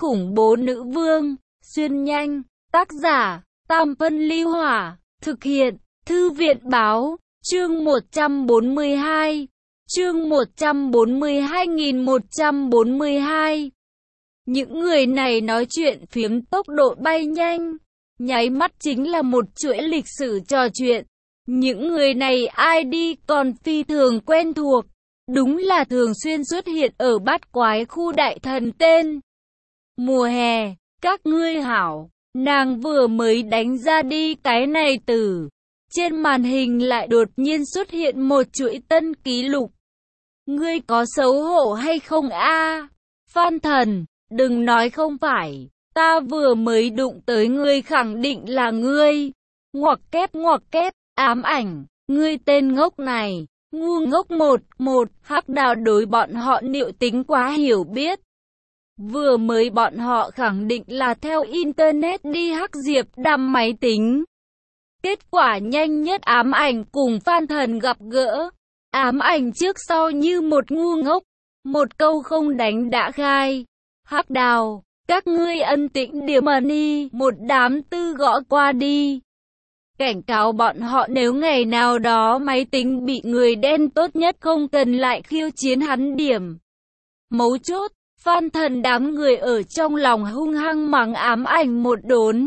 khủng bố nữ vương, xuyên nhanh, tác giả, Tam Phân Ly Hỏa, thực hiện, Thư viện Báo, chương 142, chương 142.142. Những người này nói chuyện phiếm tốc độ bay nhanh, nháy mắt chính là một chuỗi lịch sử trò chuyện. Những người này ID còn phi thường quen thuộc, đúng là thường xuyên xuất hiện ở bát quái khu đại thần tên. Mùa hè, các ngươi hảo, nàng vừa mới đánh ra đi cái này từ. Trên màn hình lại đột nhiên xuất hiện một chuỗi tân ký lục. Ngươi có xấu hổ hay không a? Phan Thần, đừng nói không phải, ta vừa mới đụng tới ngươi khẳng định là ngươi. Ngoặc kép, ám ảnh, ngươi tên ngốc này, ngu ngốc một, Hắc Đào đối bọn họ liệu tính quá hiểu biết. Vừa mới bọn họ khẳng định là theo Internet đi hack Diệp Đàm máy tính. Kết quả nhanh nhất ám ảnh cùng Phan Thần gặp gỡ. Ám ảnh trước sau như một ngu ngốc, một câu không đánh đã khai. Hắc Đào, các ngươi ân tĩnh điểm đi, một đám tư gõ qua đi. Cảnh cáo bọn họ nếu ngày nào đó máy tính bị người đen tốt nhất không cần lại khiêu chiến hắn điểm. Mấu chốt, Phan Thần đám người ở trong lòng hung hăng mắng ám ảnh một đốn.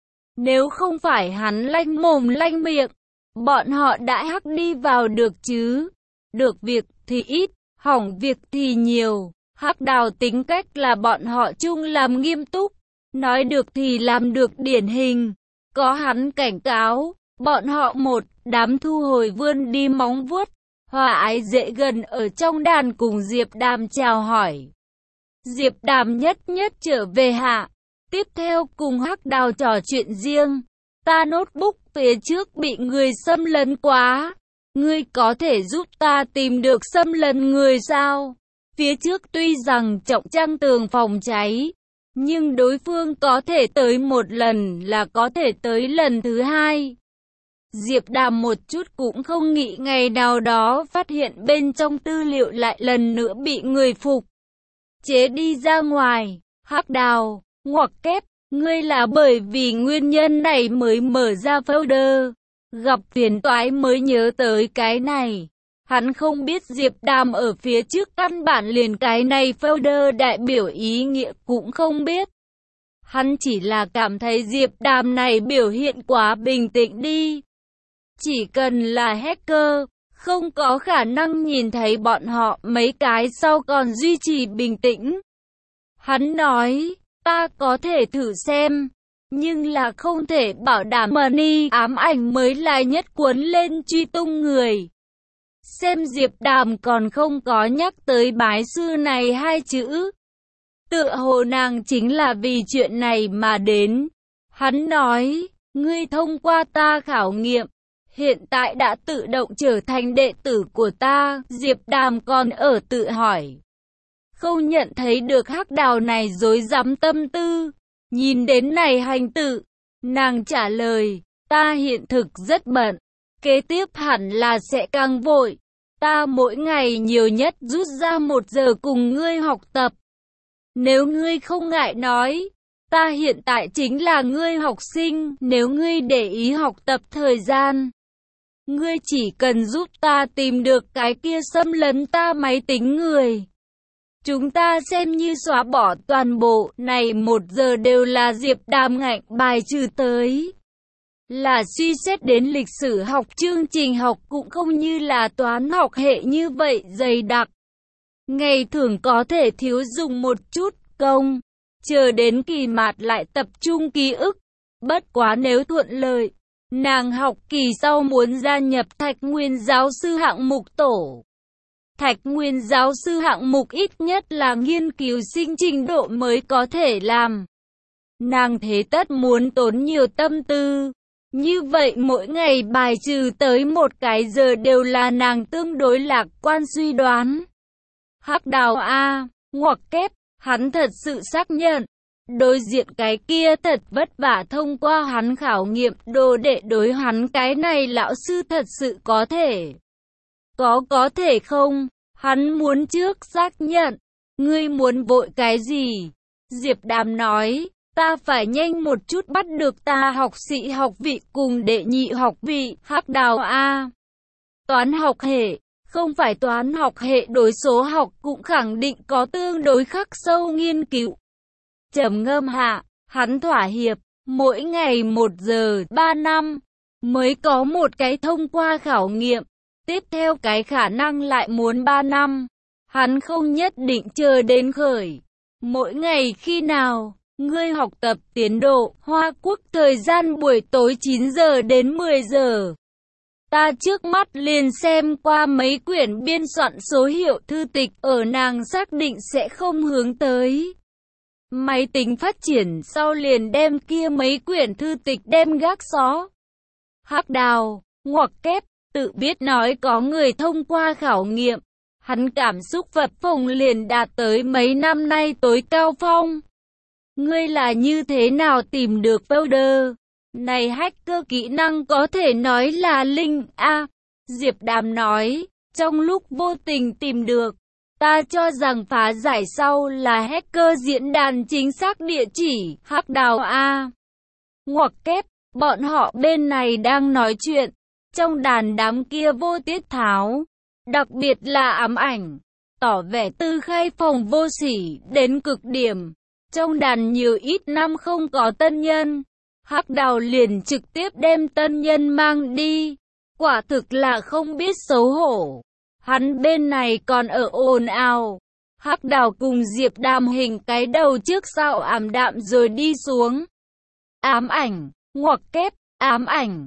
Nếu không phải hắn lanh mồm lanh miệng, bọn họ đã hack đi vào được chứ. Được việc thì ít, hỏng việc thì nhiều. Hắc Đào tính cách là bọn họ chung làm nghiêm túc, nói được thì làm được điển hình. Có hắn cảnh cáo, bọn họ một đám thu hồi vươn đi móng vuốt, hòa ái dễ gần ở trong đàn cùng Diệp Đàm chào hỏi. Diệp Đàm nhất trở về hạ, tiếp theo cùng Hắc Đào trò chuyện riêng. Ta notebook phía trước bị người xâm lấn quá, ngươi có thể giúp ta tìm được xâm lấn người sao? Phía trước tuy rằng trọng trang tường phòng cháy, nhưng đối phương có thể tới một lần là có thể tới lần thứ hai. Diệp Đàm một chút cũng không nghĩ ngày nào đó phát hiện bên trong tư liệu lại lần nữa bị người phục chế đi ra ngoài. Hắc Đào, ngoặc kép, ngươi là bởi vì nguyên nhân này mới mở ra folder. Gặp phiền toái mới nhớ tới cái này. Hắn không biết Diệp Đàm ở phía trước căn bản liền cái này folder đại biểu ý nghĩa cũng không biết. Hắn chỉ là cảm thấy Diệp Đàm này biểu hiện quá bình tĩnh đi. Chỉ cần là hacker, không có khả năng nhìn thấy bọn họ mấy cái sau còn duy trì bình tĩnh. Hắn nói, ta có thể thử xem, nhưng là không thể bảo đảm money ám ảnh mới là nhất cuốn lên truy tung người. Xem Diệp Đàm còn không có nhắc tới bái sư này hai chữ. Tựa hồ nàng chính là vì chuyện này mà đến. Hắn nói, ngươi thông qua ta khảo nghiệm, hiện tại đã tự động trở thành đệ tử của ta. Diệp Đàm còn ở tự hỏi. Không nhận thấy được Hắc Đào này rối rắm tâm tư. Nhìn đến này hành tự, nàng trả lời, ta hiện thực rất bận. Kế tiếp hẳn là sẽ càng vội. Ta mỗi ngày nhiều nhất rút ra 1 giờ cùng ngươi học tập. Nếu ngươi không ngại nói, ta hiện tại chính là ngươi học sinh. Nếu ngươi để ý học tập thời gian, ngươi chỉ cần giúp ta tìm được cái kia xâm lấn ta máy tính người. Chúng ta xem như xóa bỏ toàn bộ này 1 giờ đều là Diệp Đàm ngạnh bài trừ tới. Là suy xét đến lịch sử học chương trình học cũng không như là toán học hệ như vậy dày đặc. Ngày thường có thể thiếu dùng một chút công, chờ đến kỳ mạt lại tập trung ký ức. Bất quá nếu thuận lợi, nàng học kỳ sau muốn gia nhập Thạch Nguyên giáo sư hạng mục tổ. Thạch Nguyên giáo sư hạng mục ít nhất là nghiên cứu sinh trình độ mới có thể làm. Nàng thế tất muốn tốn nhiều tâm tư. Như vậy mỗi ngày bài trừ tới 1 cái giờ đều là nàng tương đối lạc quan suy đoán. Hắc Đào a, ngoặc kép, hắn thật sự xác nhận. Đối diện cái kia thật vất vả thông qua hắn khảo nghiệm, đồ đệ đối hắn cái này lão sư thật sự có thể. Có thể không? Hắn muốn trước xác nhận. Ngươi muốn vội cái gì? Diệp Đàm nói, ta phải nhanh một chút bắt được ta học sĩ học vị cùng đệ nhị học vị. Hắc Đào a, toán học hệ, không phải toán học hệ đối số học cũng khẳng định có tương đối khắc sâu nghiên cứu. Trầm ngâm hạ, hắn thỏa hiệp, mỗi ngày 1 giờ 3 năm, mới có một cái thông qua khảo nghiệm, tiếp theo cái khả năng lại muốn 3 năm. Hắn không nhất định chờ đến khởi. Mỗi ngày khi nào, ngươi học tập tiến độ, Hoa Quốc thời gian buổi tối 9 giờ đến 10 giờ. Ta trước mắt liền xem qua mấy quyển biên soạn số hiệu thư tịch ở nàng xác định sẽ không hướng tới. Máy tính phát triển sau liền đem kia mấy quyển thư tịch đem gác xó. Hắc Đào, ngoặc kép, tự biết nói có người thông qua khảo nghiệm. Hắn cảm xúc phập phồng liền đạt tới mấy năm nay tối cao phong. Ngươi là như thế nào tìm được folder? Này hacker kỹ năng có thể nói là linh a. Diệp Đàm nói, trong lúc vô tình tìm được. Ta cho rằng phá giải sau là hacker diễn đàn chính xác địa chỉ. Hắc Đào a. Ngoặc kép, bọn họ bên này đang nói chuyện. Trong đàn đám kia vô tiết tháo. Đặc biệt là ám ảnh. Tỏ vẻ tư khai phòng vô sỉ đến cực điểm. Trong đàn nhiều ít năm không có tân nhân. Hắc Đào liền trực tiếp đem tân nhân mang đi. Quả thực là không biết xấu hổ. Hắn bên này còn ở ồn ào. Hắc Đào cùng Diệp Đàm hình cái đầu trước sau ảm đạm rồi đi xuống. Ám ảnh, ngoặc kép, ám ảnh,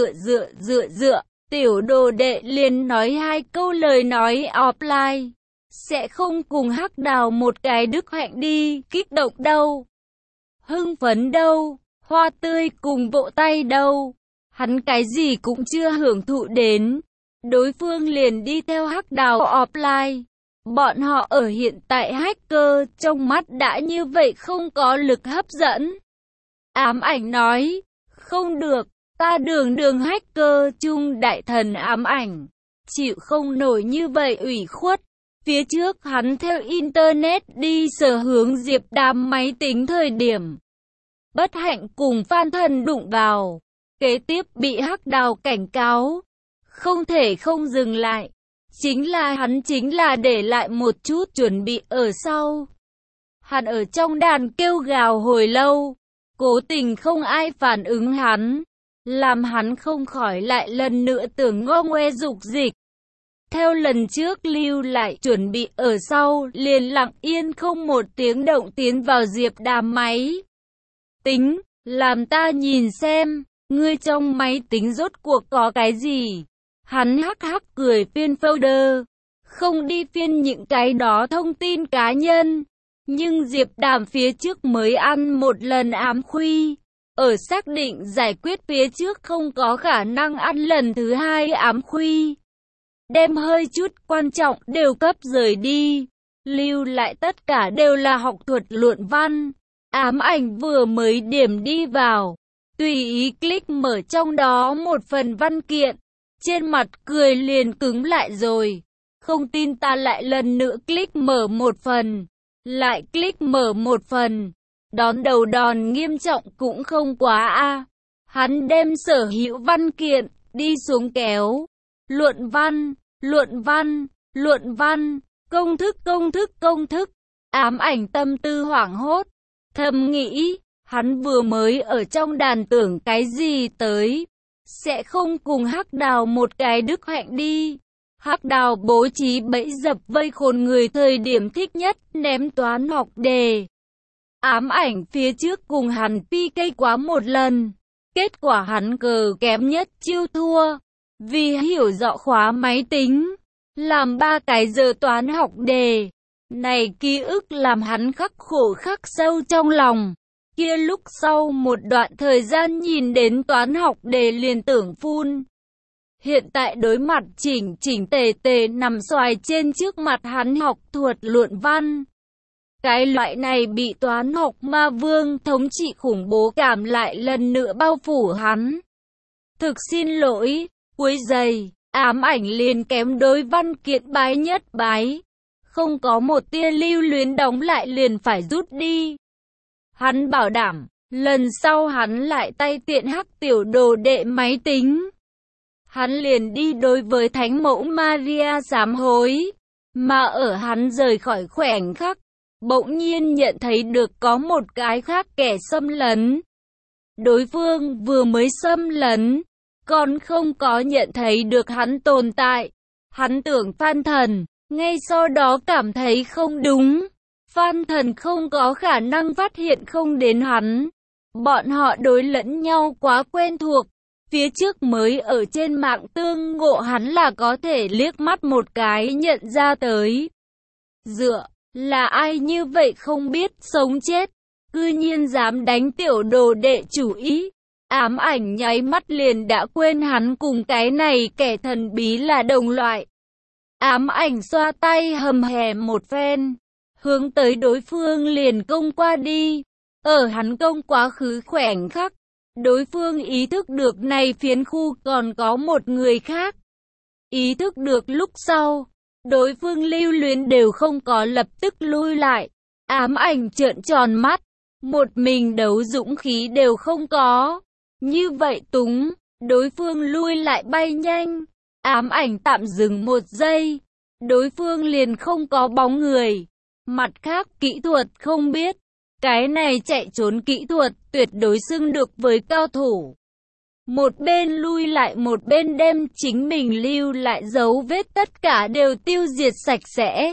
dựa. Tiểu đồ đệ liền nói 2 câu lời nói offline. Sẽ không cùng Hắc Đào một cái đức hạnh đi, kích động đâu. Hưng phấn đâu, hoa tươi cùng vỗ tay đâu. Hắn cái gì cũng chưa hưởng thụ đến. Đối phương liền đi theo Hắc Đào offline. Bọn họ ở hiện tại hacker trong mắt đã như vậy không có lực hấp dẫn. Ám ảnh nói, không được, ta đường hacker chung đại thần ám ảnh. Chịu không nổi như vậy ủy khuất. Phía trước hắn theo internet đi sở hướng Diệp Đàm máy tính thời điểm. Bất hạnh cùng Phan Thần đụng vào. Kế tiếp bị Hắc Đào cảnh cáo. Không thể không dừng lại. Hắn chính là để lại một chút chuẩn bị ở sau. Hắn ở trong đàn kêu gào hồi lâu. Cố tình không ai phản ứng hắn. Làm hắn không khỏi lại lần nữa tưởng ngo ngoe dục dịch. Theo lần trước lưu lại chuẩn bị ở sau, liền lặng yên không một tiếng động tiến vào Diệp Đàm máy tính, làm ta nhìn xem, ngươi trong máy tính rốt cuộc có cái gì. Hắn hắc hắc cười phiên folder, không đi phiên những cái đó thông tin cá nhân. Nhưng Diệp Đàm phía trước mới ăn một lần ám khuy, ở xác định giải quyết phía trước không có khả năng ăn lần thứ 2 ám khuy. Đem hơi chút quan trọng đều cấp rời đi, lưu lại tất cả đều là học thuật luận văn. Ám ảnh vừa mới điểm đi vào, tùy ý click mở trong đó một phần văn kiện, trên mặt cười liền cứng lại rồi. Không tin ta lại lần nữa click mở một phần, lại click mở một phần. Đón đầu đòn nghiêm trọng cũng không quá a. Hắn đem sở hữu văn kiện đi xuống kéo. Luận văn, công thức. Ám ảnh tâm tư hoảng hốt, thầm nghĩ, hắn vừa mới ở trong đàn tưởng cái gì tới, sẽ không cùng Hắc Đào một cái đức hạnh đi. Hắc Đào bố trí bẫy dập vây khốn người thời điểm thích nhất ném toán học đề. Ám ảnh phía trước cùng hắn PK quá một lần, kết quả hắn cờ kém nhất chiêu thua. Vì hiểu rõ khóa máy tính, làm 3 cái giờ toán học đề. Này ký ức làm hắn khắc khổ khắc sâu trong lòng. Kia lúc sau một đoạn thời gian nhìn đến toán học đề liền tưởng phun. Hiện tại đối mặt chỉnh tề nằm xoài trên trước mặt hắn học thuật luận văn. Cái loại này bị toán học ma vương thống trị khủng bố cảm lại lần nữa bao phủ hắn. Thực xin lỗi. Cuối giây, ám ảnh liền kém đối văn kiện bái nhất bái. Không có một tia lưu luyến đóng lại liền phải rút đi. Hắn bảo đảm, lần sau hắn lại tay tiện hack tiểu đồ đệ máy tính. Hắn liền đi đối với Thánh mẫu Maria sám hối. Mà ở hắn rời khỏi khoảnh khắc, bỗng nhiên nhận thấy được có một cái khác kẻ xâm lấn. Đối phương vừa mới xâm lấn, còn không có nhận thấy được hắn tồn tại. Hắn tưởng Phan Thần, ngay sau đó cảm thấy không đúng. Phan Thần không có khả năng phát hiện không đến hắn. Bọn họ đối lẫn nhau quá quen thuộc. Phía trước mới ở trên mạng tương ngộ hắn là có thể liếc mắt một cái nhận ra tới. Dựa, là ai như vậy không biết sống chết, cư nhiên dám đánh tiểu đồ đệ chủ ý. Ám Ảnh nháy mắt liền đã quên hắn cùng cái này kẻ thần bí là đồng loại. Ám Ảnh xoa tay hầm hè một phen, hướng tới đối phương liền công qua đi. Ở hắn công quá khứ khoảnh khắc, đối phương ý thức được này phiến khu còn có một người khác. Ý thức được lúc sau, đối phương lưu luyến đều không có lập tức lui lại. Ám Ảnh trợn tròn mắt, một mình đấu dũng khí đều không có. Như vậy túng, đối phương lui lại bay nhanh. Ám Ảnh tạm dừng một giây, đối phương liền không có bóng người. Mặt khác kỹ thuật không biết, cái này chạy trốn kỹ thuật tuyệt đối xưng được với cao thủ. Một bên lui lại một bên đem chính mình lưu lại dấu vết tất cả đều tiêu diệt sạch sẽ.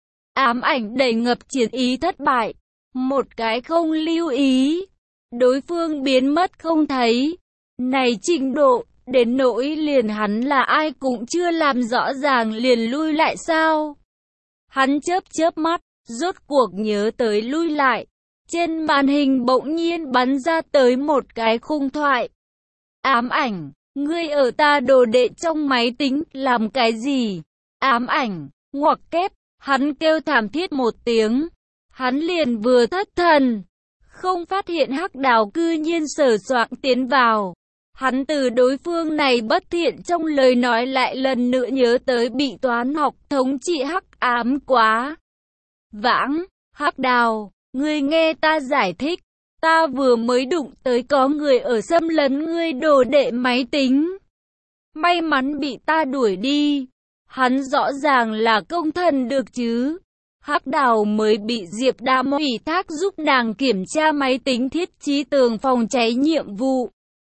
Ám Ảnh đầy ngập chiến ý thất bại, một cái không lưu ý, đối phương biến mất không thấy. Này trình độ, đến nỗi liền hắn là ai cũng chưa làm rõ ràng liền lui lại sao. Hắn chớp mắt, rốt cuộc nhớ tới lui lại. Trên màn hình bỗng nhiên bắn ra tới một cái khung thoại. Ám Ảnh, ngươi ở ta đồ đệ trong máy tính làm cái gì? Ám Ảnh, ngoặc kép, hắn kêu thảm thiết một tiếng. Hắn liền vừa thất thần, không phát hiện Hắc Đào cư nhiên sờ soạng tiến vào. Hắn từ đối phương này bất thiện trong lời nói lại lần nữa nhớ tới bị toán học thống trị hắc ám quá. Vãng, Hắc Đào, ngươi nghe ta giải thích, ta vừa mới đụng tới có người ở xâm lấn ngươi đồ đệ máy tính. May mắn bị ta đuổi đi, hắn rõ ràng là công thần được chứ. Hắc Đào mới bị Diệp Đàm ủy thác giúp nàng kiểm tra máy tính thiết trí tường phòng cháy nhiệm vụ.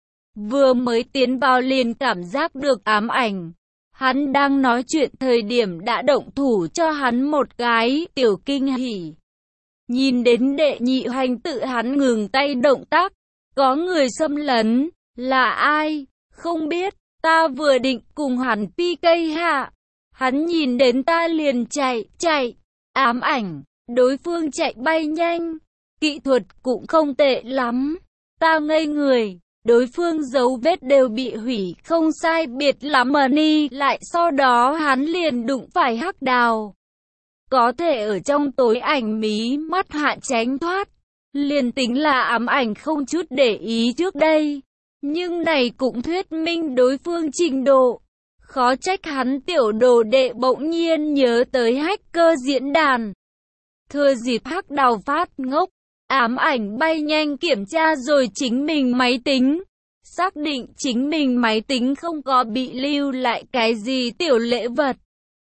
Vừa mới tiến vào liền cảm giác được ám ảnh. Hắn đang nói chuyện thời điểm đã động thủ cho hắn một cái tiểu kinh hỉ. Nhìn đến đệ nhị hành tự hắn ngừng tay động tác. Có người xâm lấn, là ai? Không biết, ta vừa định cùng hắn PK hạ. Hắn nhìn đến ta liền chạy. Ám ảnh, đối phương chạy bay nhanh. Kỹ thuật cũng không tệ lắm. Ta ngây người. Đối phương dấu vết đều bị hủy không sai biệt lắm mà ni lại sau đó hắn liền đụng phải Hắc Đào. Có thể ở trong tối ảnh mí mắt hạ tránh thoát. Liền tính là ám ảnh không chút để ý trước đây. Nhưng này cũng thuyết minh đối phương trình độ. Khó trách hắn tiểu đồ đệ bỗng nhiên nhớ tới hacker diễn đàn. Thừa dịp Hắc Đào phát ngốc. Ám ảnh bay nhanh kiểm tra rồi chính mình máy tính. Xác định chính mình máy tính không có bị lưu lại cái gì tiểu lễ vật.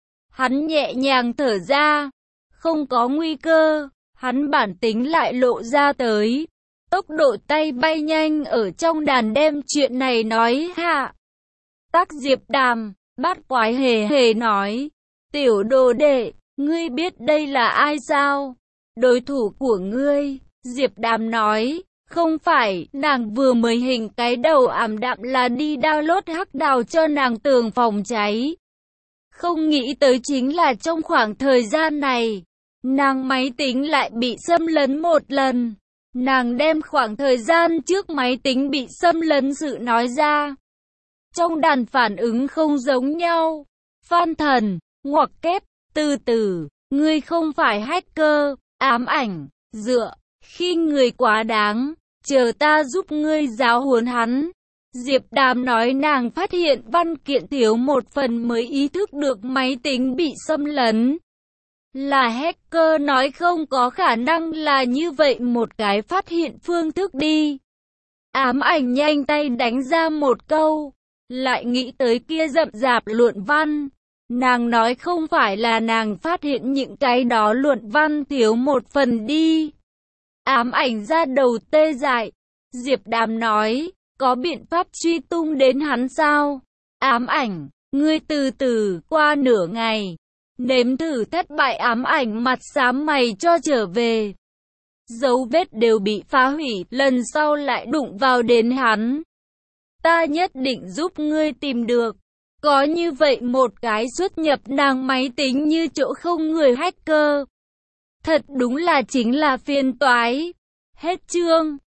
Hắn nhẹ nhàng thở ra. Không có nguy cơ. Hắn bản tính lại lộ ra tới. Tốc độ tay bay nhanh ở trong đàn đem chuyện này nói hạ. Tác Diệp Đàm, bát quái hề nói. Tiểu đồ đệ, ngươi biết đây là ai sao? Đối thủ của ngươi. Diệp Đàm nói, không phải, nàng vừa mới hình cái đầu ảm đạm là đi download Hắc Đào cho nàng tường phòng cháy. Không nghĩ tới chính là trong khoảng thời gian này, nàng máy tính lại bị xâm lấn một lần. Nàng đem khoảng thời gian trước máy tính bị xâm lấn sự nói ra. Trong đàn phản ứng không giống nhau. Phan Thần, ngoặc kép, từ, ngươi không phải hacker, ám ảnh, dựa. Khi người quá đáng, chờ ta giúp ngươi giáo huấn hắn. Diệp Đàm nói nàng phát hiện văn kiện thiếu một phần mới ý thức được máy tính bị xâm lấn. Là hacker nói không có khả năng là như vậy một cái phát hiện phương thức đi. Ám ảnh nhanh tay đánh ra một câu, lại nghĩ tới kia rậm rạp luận văn. Nàng nói không phải là nàng phát hiện những cái đó luận văn thiếu một phần đi. Ám ảnh ra đầu tê dại. Diệp Đàm nói, có biện pháp truy tung đến hắn sao? Ám ảnh, ngươi từ từ, qua nửa ngày. Nếm thử thất bại, ám ảnh mặt xám mày cho trở về. Dấu vết đều bị phá hủy, lần sau lại đụng vào đến hắn. Ta nhất định giúp ngươi tìm được. Có như vậy một cái xuất nhập nàng máy tính như chỗ không người hacker. Thật đúng là chính là phiền toái. Hết chương.